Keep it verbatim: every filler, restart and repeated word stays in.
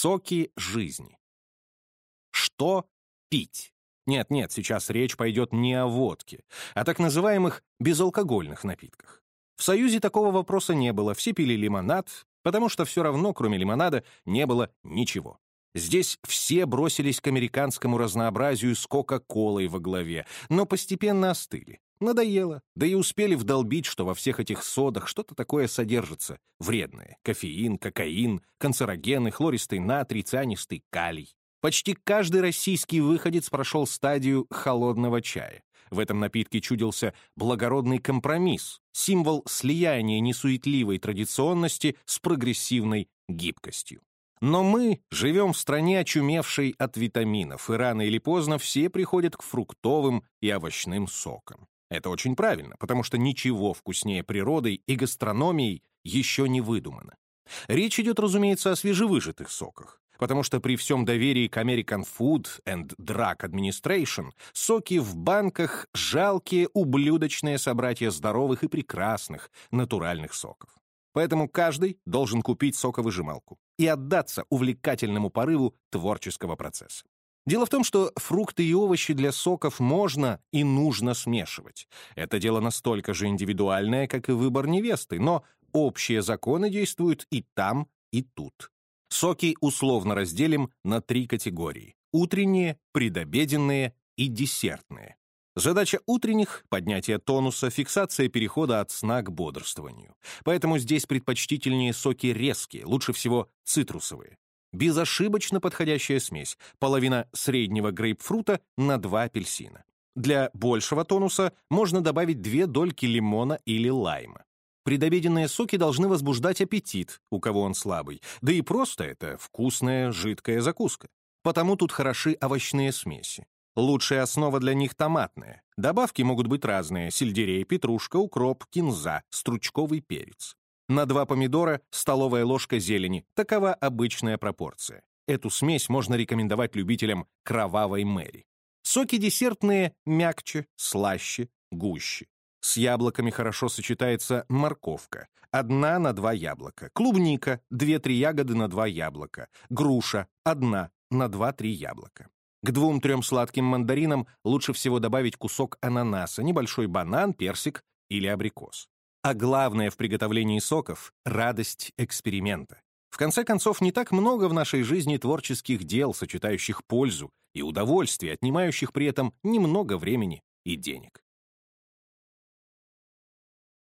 Соки жизни. Что пить? Нет-нет, сейчас речь пойдет не о водке, а так называемых безалкогольных напитках. В Союзе такого вопроса не было, все пили лимонад, потому что все равно, кроме лимонада, не было ничего. Здесь все бросились к американскому разнообразию с Кока-Колой во главе, но постепенно остыли. Надоело, да и успели вдолбить, что во всех этих содах что-то такое содержится вредное. Кофеин, кокаин, канцерогены, хлористый натрий, цианистый калий. Почти каждый российский выходец прошел стадию холодного чая. В этом напитке чудился благородный компромисс, символ слияния несуетливой традиционности с прогрессивной гибкостью. Но мы живем в стране, очумевшей от витаминов, и рано или поздно все приходят к фруктовым и овощным сокам. Это очень правильно, потому что ничего вкуснее природой и гастрономией еще не выдумано. Речь идет, разумеется, о свежевыжатых соках, потому что при всем доверии к American Food and Drug Administration соки в банках — жалкие ублюдочные собратья здоровых и прекрасных натуральных соков. Поэтому каждый должен купить соковыжималку и отдаться увлекательному порыву творческого процесса. Дело в том, что фрукты и овощи для соков можно и нужно смешивать. Это дело настолько же индивидуальное, как и выбор невесты, но общие законы действуют и там, и тут. Соки условно разделим на три категории: утренние, предобеденные и десертные. Задача утренних — поднятие тонуса, фиксация перехода от сна к бодрствованию. Поэтому здесь предпочтительнее соки резкие, лучше всего цитрусовые. Безошибочно подходящая смесь — половина среднего грейпфрута на два апельсина. Для большего тонуса можно добавить две дольки лимона или лайма. Предобеденные соки должны возбуждать аппетит, у кого он слабый, да и просто это вкусная жидкая закуска. Потому тут хороши овощные смеси. Лучшая основа для них — томатная. Добавки могут быть разные: сельдерей, петрушка, укроп, кинза, стручковый перец. На два помидора — столовая ложка зелени. Такова обычная пропорция. Эту смесь можно рекомендовать любителям кровавой Мэри. Соки десертные мягче, слаще, гуще. С яблоками хорошо сочетается морковка. Одна на два яблока. Клубника — две-три ягоды на два яблока. Груша — одна на два-три яблока. К двум-трем сладким мандаринам лучше всего добавить кусок ананаса, небольшой банан, персик или абрикос. А главное в приготовлении соков — радость эксперимента. В конце концов, не так много в нашей жизни творческих дел, сочетающих пользу и удовольствие, отнимающих при этом немного времени и денег.